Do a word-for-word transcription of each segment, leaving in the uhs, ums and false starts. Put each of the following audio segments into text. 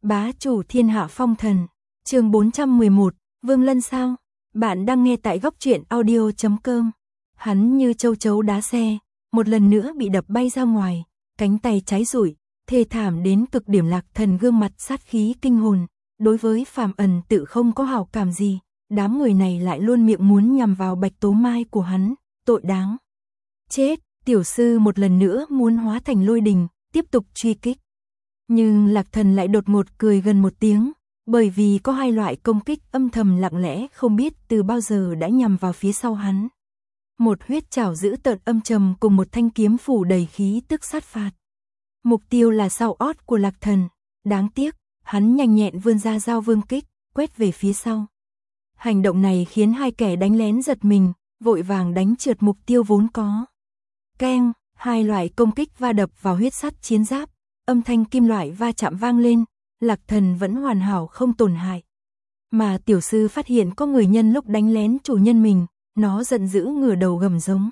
Bá chủ thiên hạ phong thần, chương bốn trăm mười một, Vương Lân sao? Bạn đang nghe tại góc truyện audio chấm com. Hắn như châu chấu đá xe, một lần nữa bị đập bay ra ngoài, cánh tay cháy rụi, thê thảm đến cực điểm. Lạc Thần gương mặt sát khí kinh hồn, đối với Phàm Ẩn tự không có hảo cảm gì, đám người này lại luôn miệng muốn nhằm vào Bạch Tố Mai của hắn, tội đáng chết. Tiểu sư một lần nữa muốn hóa thành lôi đình, tiếp tục truy kích. Nhưng Lạc Thần lại đột ngột cười gần một tiếng, bởi vì có hai loại công kích âm thầm lặng lẽ không biết từ bao giờ đã nhằm vào phía sau hắn. Một huyết trảo dữ tợn âm trầm cùng một thanh kiếm phủ đầy khí tức sát phạt. Mục tiêu là sau ót của Lạc Thần, đáng tiếc, hắn nhanh nhẹn vươn ra dao vương kích, quét về phía sau. Hành động này khiến hai kẻ đánh lén giật mình, vội vàng đánh trượt mục tiêu vốn có. Keng, hai loại công kích va đập vào huyết sắt chiến giáp, âm thanh kim loại va chạm vang lên, Lạc Thần vẫn hoàn hảo không tổn hại. Mà tiểu sư phát hiện có người nhân lúc đánh lén chủ nhân mình, nó giận dữ ngửa đầu gầm giống.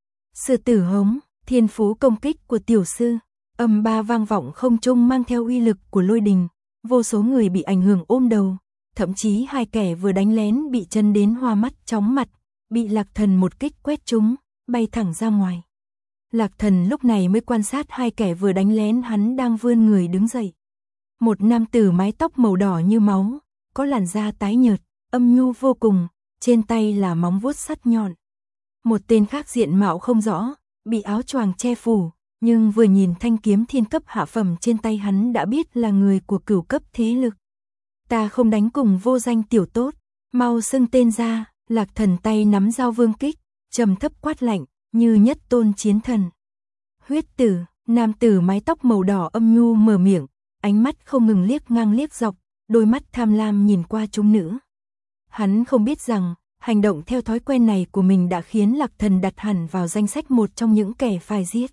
Sư tử hống, thiên phú công kích của tiểu sư, âm ba vang vọng không trung mang theo uy lực của lôi đình, vô số người bị ảnh hưởng ôm đầu, thậm chí hai kẻ vừa đánh lén bị chân đến hoa mắt chóng mặt, bị Lạc Thần một kích quét trúng, bay thẳng ra ngoài. Lạc Thần lúc này mới quan sát hai kẻ vừa đánh lén hắn đang vươn người đứng dậy. Một nam tử mái tóc màu đỏ như máu, có làn da tái nhợt, âm nhu vô cùng, trên tay là móng vuốt sắt nhọn. Một tên khác diện mạo không rõ, bị áo choàng che phủ, nhưng vừa nhìn thanh kiếm thiên cấp hạ phẩm trên tay hắn đã biết là người của cửu cấp thế lực. Ta không đánh cùng vô danh tiểu tốt, mau xưng tên ra. Lạc Thần tay nắm dao vương kích, trầm thấp quát lạnh, như nhất tôn chiến thần. Huyết tử, nam tử mái tóc màu đỏ âm nhu mở miệng, ánh mắt không ngừng liếc ngang liếc dọc, đôi mắt tham lam nhìn qua chúng nữ. Hắn không biết rằng, hành động theo thói quen này của mình đã khiến Lạc Thần đặt hẳn vào danh sách một trong những kẻ phải giết.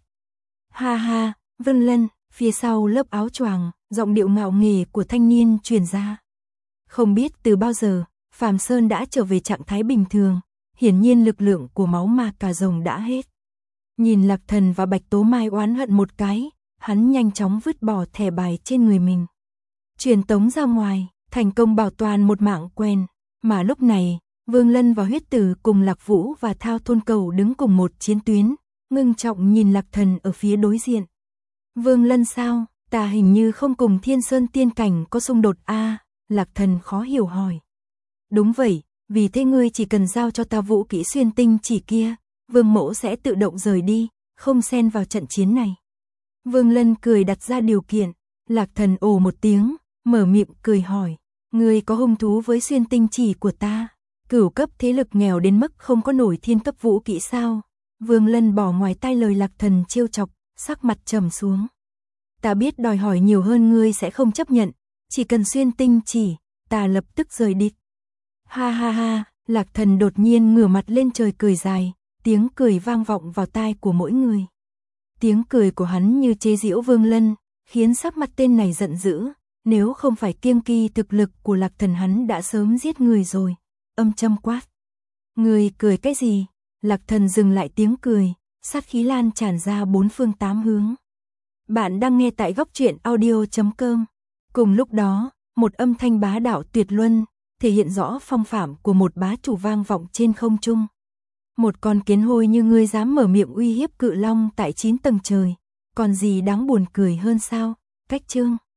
Ha ha, Vân Lân, phía sau lớp áo choàng, giọng điệu ngạo nghễ của thanh niên truyền ra. Không biết từ bao giờ, Phàm Sơn đã trở về trạng thái bình thường, hiển nhiên lực lượng của máu ma cà rồng đã hết. Nhìn Lạc Thần và Bạch Tố Mai oán hận một cái, hắn nhanh chóng vứt bỏ thẻ bài trên người mình. Truyền tống ra ngoài, thành công bảo toàn một mạng quen, mà lúc này, Vương Lân và Huyết Tử cùng Lạc Vũ và Thao Thôn Cầu đứng cùng một chiến tuyến, ngưng trọng nhìn Lạc Thần ở phía đối diện. Vương Lân sao, ta hình như không cùng Thiên Sơn tiên cảnh có xung đột a? À, Lạc Thần khó hiểu hỏi. Đúng vậy, vì thế ngươi chỉ cần giao cho ta vũ kỹ xuyên tinh chỉ kia, Vương mẫu sẽ tự động rời đi, không xen vào trận chiến này. Vương Lân cười đặt ra điều kiện, Lạc Thần ồ một tiếng, mở miệng cười hỏi, ngươi có hứng thú với xuyên tinh chỉ của ta? Cửu cấp thế lực nghèo đến mức không có nổi thiên cấp vũ kỹ sao? Vương Lân bỏ ngoài tai lời Lạc Thần trêu chọc, sắc mặt trầm xuống. Ta biết đòi hỏi nhiều hơn ngươi sẽ không chấp nhận, chỉ cần xuyên tinh chỉ, ta lập tức rời đi. Ha ha ha, Lạc Thần đột nhiên ngửa mặt lên trời cười dài, tiếng cười vang vọng vào tai của mỗi người. Tiếng cười của hắn như chế giễu Vương Lân, khiến sắc mặt tên này giận dữ, nếu không phải kiêng kỵ thực lực của Lạc Thần hắn đã sớm giết người rồi. Âm châm quát. Người cười cái gì? Lạc Thần dừng lại tiếng cười, sát khí lan tràn ra bốn phương tám hướng. Bạn đang nghe tại góc truyện audio chấm com. Cùng lúc đó, một âm thanh bá đạo tuyệt luân, thể hiện rõ phong phạm của một bá chủ vang vọng trên không trung. Một con kiến hôi như ngươi dám mở miệng uy hiếp cự long tại chín tầng trời, còn gì đáng buồn cười hơn sao? Cách chương